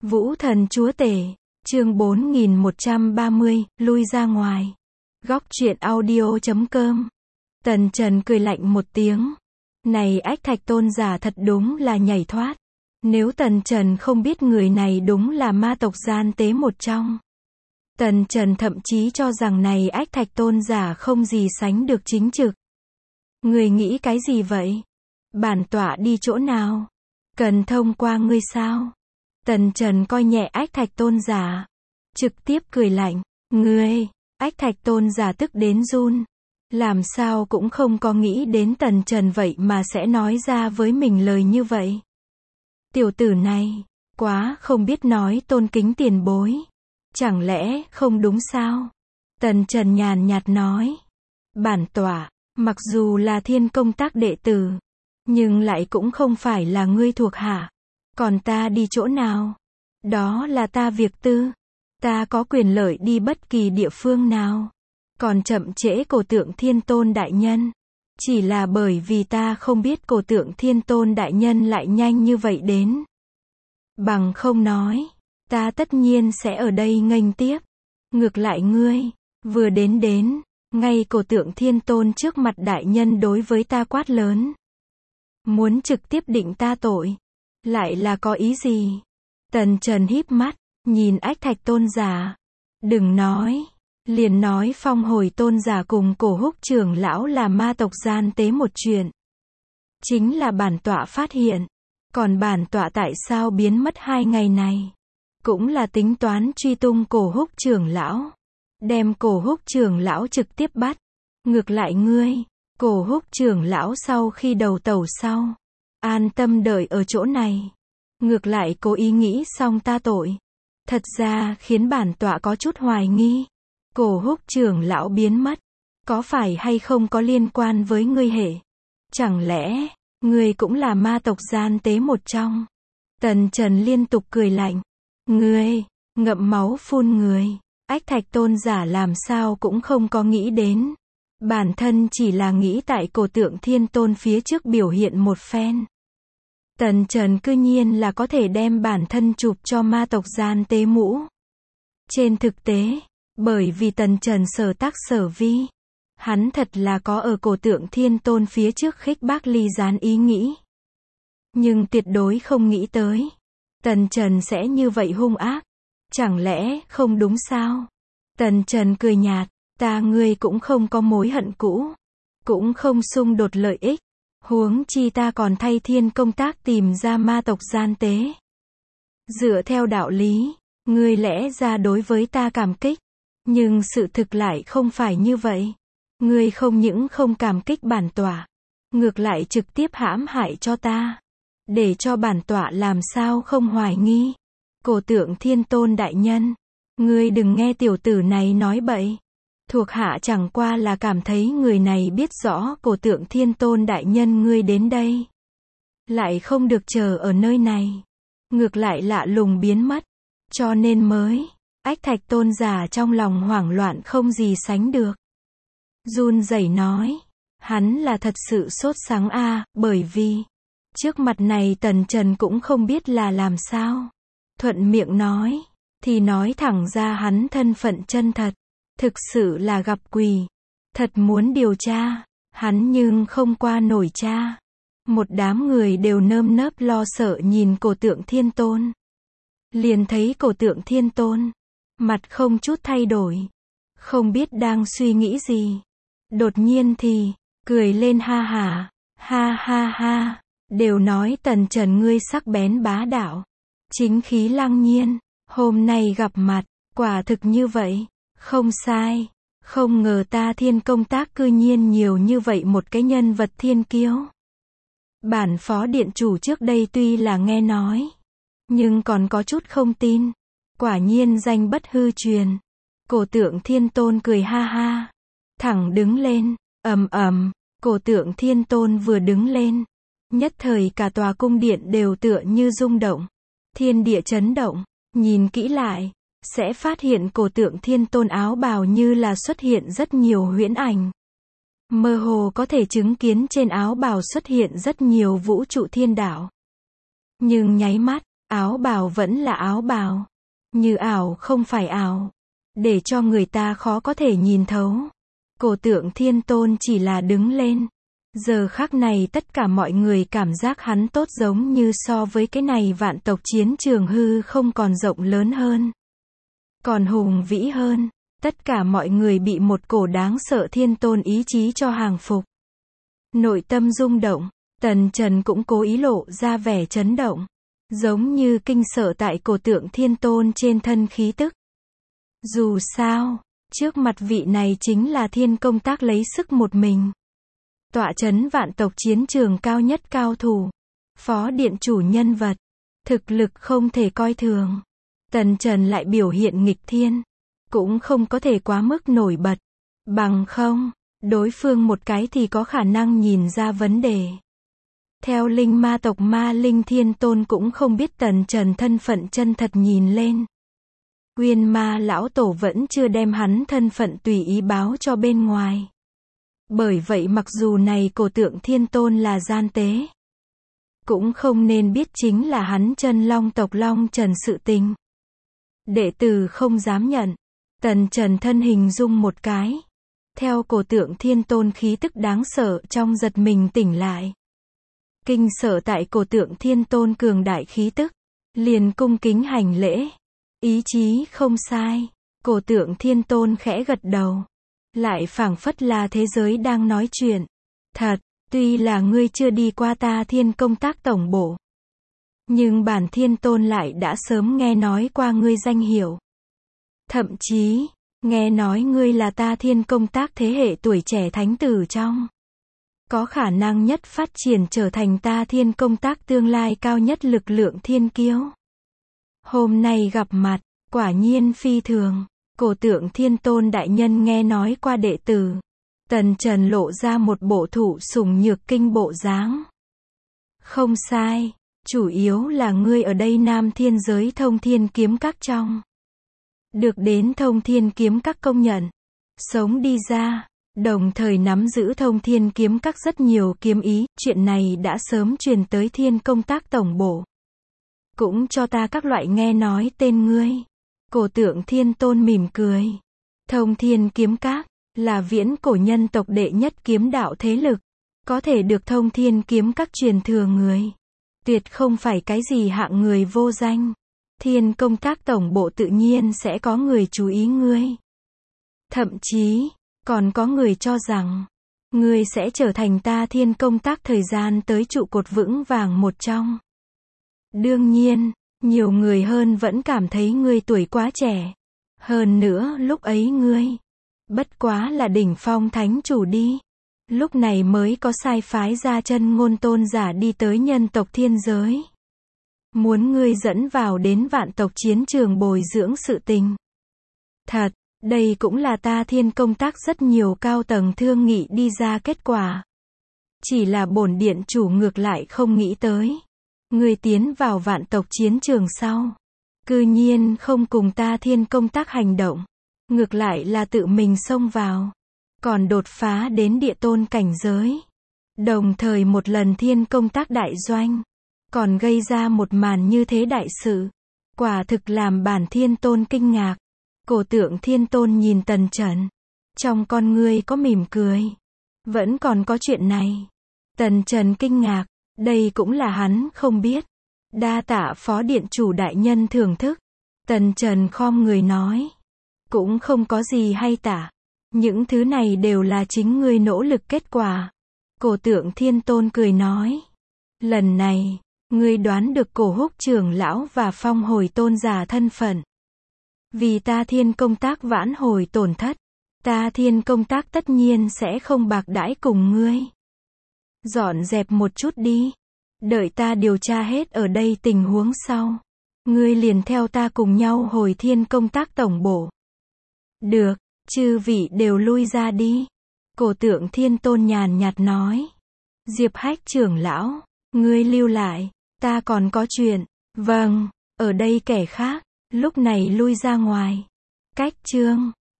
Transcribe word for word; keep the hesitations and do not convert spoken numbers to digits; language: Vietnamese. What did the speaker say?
Vũ thần chúa tể, chương bốn nghìn một trăm ba mươi, lui ra ngoài. Góc truyện audio chấm com. Tần Trần cười lạnh một tiếng. Này ách thạch tôn giả thật đúng là nhảy thoát. Nếu Tần Trần không biết người này đúng là ma tộc gian tế một trong. Tần Trần thậm chí cho rằng này ách thạch tôn giả không gì sánh được chính trực. Người nghĩ cái gì vậy? Bản tọa đi chỗ nào? Cần thông qua ngươi sao? Tần Trần coi nhẹ ách thạch tôn giả. Trực tiếp cười lạnh. Ngươi, ách thạch tôn giả tức đến run. Làm sao cũng không có nghĩ đến Tần Trần vậy mà sẽ nói ra với mình lời như vậy. Tiểu tử này, quá không biết nói tôn kính tiền bối. Chẳng lẽ không đúng sao? Tần Trần nhàn nhạt nói. Bản tọa, mặc dù là thiên công tác đệ tử, nhưng lại cũng không phải là ngươi thuộc hạ. Còn ta đi chỗ nào? Đó là ta việc tư. Ta có quyền lợi đi bất kỳ địa phương nào. Còn chậm trễ cổ tượng thiên tôn đại nhân. Chỉ là bởi vì ta không biết cổ tượng thiên tôn đại nhân lại nhanh như vậy đến. Bằng không nói, ta tất nhiên sẽ ở đây nghênh tiếp. Ngược lại ngươi, vừa đến đến, ngay cổ tượng thiên tôn trước mặt đại nhân đối với ta quát lớn. Muốn trực tiếp định ta tội. Lại là có ý gì? Tần Trần híp mắt, nhìn ách thạch tôn giả. Đừng nói. Liền nói phong hồi tôn giả cùng cổ húc trưởng lão là ma tộc gian tế một chuyện. Chính là bản tọa phát hiện. Còn bản tọa tại sao biến mất hai ngày này? Cũng là tính toán truy tung cổ húc trưởng lão. Đem cổ húc trưởng lão trực tiếp bắt. Ngược lại ngươi, cổ húc trưởng lão sau khi đầu tẩu sau. An tâm đợi ở chỗ này. Ngược lại cố ý nghĩ xong ta tội. Thật ra khiến bản tọa có chút hoài nghi. Cổ húc trưởng lão biến mất. Có phải hay không có liên quan với ngươi hệ? Chẳng lẽ, ngươi cũng là ma tộc gian tế một trong? Tần Trần liên tục cười lạnh. Ngươi, ngậm máu phun người. Ách thạch tôn giả làm sao cũng không có nghĩ đến. Bản thân chỉ là nghĩ tại cổ tượng thiên tôn phía trước biểu hiện một phen. Tần Trần cư nhiên là có thể đem bản thân chụp cho ma tộc gian tế mũ. Trên thực tế, bởi vì Tần Trần sở tác sở vi, hắn thật là có ở cổ tượng thiên tôn phía trước khích bác ly gián ý nghĩ. Nhưng tuyệt đối không nghĩ tới. Tần Trần sẽ như vậy hung ác. Chẳng lẽ không đúng sao? Tần Trần cười nhạt. Ta ngươi cũng không có mối hận cũ. Cũng không xung đột lợi ích. Huống chi ta còn thay thiên công tác tìm ra ma tộc gian tế. Dựa theo đạo lý, ngươi lẽ ra đối với ta cảm kích. Nhưng sự thực lại không phải như vậy. Ngươi không những không cảm kích bản tọa. Ngược lại trực tiếp hãm hại cho ta. Để cho bản tọa làm sao không hoài nghi. Cổ tượng thiên tôn đại nhân. Ngươi đừng nghe tiểu tử này nói bậy. Thuộc hạ chẳng qua là cảm thấy người này biết rõ cổ tượng thiên tôn đại nhân ngươi đến đây. Lại không được chờ ở nơi này. Ngược lại lạ lùng biến mất. Cho nên mới, ách thạch tôn giả trong lòng hoảng loạn không gì sánh được. Run rẩy nói. Hắn là thật sự sốt sắng a à, bởi vì, trước mặt này Tần Trần cũng không biết là làm sao. Thuận miệng nói, thì nói thẳng ra hắn thân phận chân thật. Thực sự là gặp quỷ. Thật muốn điều tra. Hắn nhưng không qua nổi tra. Một đám người đều nơm nớp lo sợ nhìn cổ tượng thiên tôn. Liền thấy cổ tượng thiên tôn. Mặt không chút thay đổi. Không biết đang suy nghĩ gì. Đột nhiên thì, cười lên ha hả. Ha ha ha. Đều nói Tần Trần ngươi sắc bén bá đạo. Chính khí lăng nhiên. Hôm nay gặp mặt, quả thực như vậy. Không sai. Không ngờ ta thiên công tác cư nhiên nhiều như vậy một cái nhân vật thiên kiêu. Bản phó điện chủ trước đây tuy là nghe nói. Nhưng còn có chút không tin. Quả nhiên danh bất hư truyền. Cổ tượng thiên tôn cười ha ha. Thẳng đứng lên. Ầm ầm. Cổ tượng thiên tôn vừa đứng lên. Nhất thời cả tòa cung điện đều tựa như rung động. Thiên địa chấn động. Nhìn kỹ lại. Sẽ phát hiện cổ tượng thiên tôn áo bào như là xuất hiện rất nhiều huyễn ảnh. Mơ hồ có thể chứng kiến trên áo bào xuất hiện rất nhiều vũ trụ thiên đạo. Nhưng nháy mắt, Áo bào vẫn là áo bào. Như ảo không phải ảo. Để cho người ta khó có thể nhìn thấu. Cổ Tượng Thiên Tôn chỉ là đứng lên. Giờ khắc này tất cả mọi người cảm giác hắn tốt giống như so với cái này vạn tộc chiến trường hư không còn rộng lớn hơn. Còn hùng vĩ hơn. Tất cả mọi người bị một cổ đáng sợ thiên tôn ý chí cho hàng phục. Nội tâm rung động, Tần Trần cũng cố ý lộ ra vẻ chấn động. Giống như kinh sợ tại cổ Tượng Thiên Tôn trên thân khí tức. Dù sao, trước mặt vị này chính là Thiên Công Tác lấy sức một mình. Tọa chấn vạn tộc chiến trường cao nhất cao thủ. Phó điện chủ nhân vật. Thực lực không thể coi thường. Tần Trần lại biểu hiện nghịch thiên. Cũng không có thể quá mức nổi bật. Bằng không, đối phương một cái thì có khả năng nhìn ra vấn đề. Theo linh ma tộc Ma Linh Thiên Tôn cũng không biết Tần Trần thân phận chân thật nhìn lên. Nguyên ma lão tổ vẫn chưa đem hắn thân phận tùy ý báo cho bên ngoài. Bởi vậy mặc dù này cổ Tượng Thiên Tôn là gian tế, cũng không nên biết chính là hắn chân long tộc Long Trần sự tình. Đệ tử không dám nhận. Tần Trần thân hình rung một cái. Theo cổ Tượng Thiên Tôn khí tức đáng sợ trong giật mình tỉnh lại. Kinh sợ tại cổ Tượng Thiên Tôn cường đại khí tức. Liền cung kính hành lễ. Ý chí không sai. Cổ Tượng Thiên Tôn khẽ gật đầu. Lại phảng phất là thế giới đang nói chuyện. Thật, tuy là ngươi chưa đi qua ta Thiên Công Tác tổng bộ. Nhưng bản Thiên Tôn lại đã sớm nghe nói qua ngươi danh hiệu. Thậm chí, nghe nói ngươi là ta Thiên Công Tác thế hệ tuổi trẻ thánh tử trong. Có khả năng nhất phát triển trở thành ta Thiên Công Tác tương lai cao nhất lực lượng thiên kiêu. Hôm nay gặp mặt, quả nhiên phi thường. Cổ Tượng Thiên Tôn đại nhân nghe nói qua đệ tử. Tần Trần lộ ra một bộ thụ sủng nhược kinh bộ dáng. Không sai, chủ yếu là ngươi ở đây Nam Thiên giới Thông Thiên Kiếm Các trong. Được đến Thông Thiên Kiếm Các công nhận. Sống đi ra, đồng thời nắm giữ Thông Thiên Kiếm Các rất nhiều kiếm ý, chuyện này đã sớm truyền tới Thiên Công Tác tổng bộ. Cũng cho ta các loại nghe nói tên ngươi. Cổ Tượng Thiên Tôn mỉm cười. Thông Thiên Kiếm Các là viễn cổ nhân tộc đệ nhất kiếm đạo thế lực. Có thể được Thông Thiên Kiếm Các truyền thừa người. Tuyệt không phải cái gì hạng người vô danh. Thiên Công Tác tổng bộ tự nhiên sẽ có người chú ý ngươi. Thậm chí, còn có người cho rằng, ngươi sẽ trở thành ta Thiên Công Tác thời gian tới trụ cột vững vàng một trong. Đương nhiên, nhiều người hơn vẫn cảm thấy ngươi tuổi quá trẻ. Hơn nữa, lúc ấy ngươi, bất quá là đỉnh phong thánh chủ đi. Lúc này mới có sai phái ra chân ngôn tôn giả đi tới nhân tộc thiên giới. Muốn ngươi dẫn vào đến vạn tộc chiến trường bồi dưỡng sự tình. Thật, đây cũng là ta Thiên Công Tác rất nhiều cao tầng thương nghị đi ra kết quả. Chỉ là bổn điện chủ ngược lại không nghĩ tới. Ngươi tiến vào vạn tộc chiến trường sau. Cư nhiên không cùng ta Thiên Công Tác hành động. Ngược lại là tự mình xông vào. Còn đột phá đến địa tôn cảnh giới. Đồng thời một lần Thiên Công Tác đại doanh. Còn gây ra một màn như thế đại sự. Quả thực làm bản Thiên Tôn kinh ngạc. Cổ Tượng Thiên Tôn nhìn Tần Trần. Trong con ngươi có mỉm cười. Vẫn còn có chuyện này. Tần Trần kinh ngạc. Đây cũng là hắn không biết. Đa tạ phó điện chủ đại nhân thưởng thức. Tần Trần khom người nói. Cũng không có gì hay tả. Những thứ này đều là chính ngươi nỗ lực kết quả. Cổ Tượng Thiên Tôn cười nói. Lần này, ngươi đoán được Cổ Húc trưởng lão và Phong Hồi tôn giả thân phận. Vì ta Thiên Công Tác vãn hồi tổn thất. Ta Thiên Công Tác tất nhiên sẽ không bạc đãi cùng ngươi. Dọn dẹp một chút đi. Đợi ta điều tra hết ở đây tình huống sau. Ngươi liền theo ta cùng nhau hồi Thiên Công Tác tổng bộ. Được, chư vị đều lui ra đi. Cổ Tượng Thiên Tôn nhàn nhạt nói. Diệp Hách trưởng lão, ngươi lưu lại, ta còn có chuyện. Vâng, ở đây kẻ khác, lúc này lui ra ngoài. Cách chương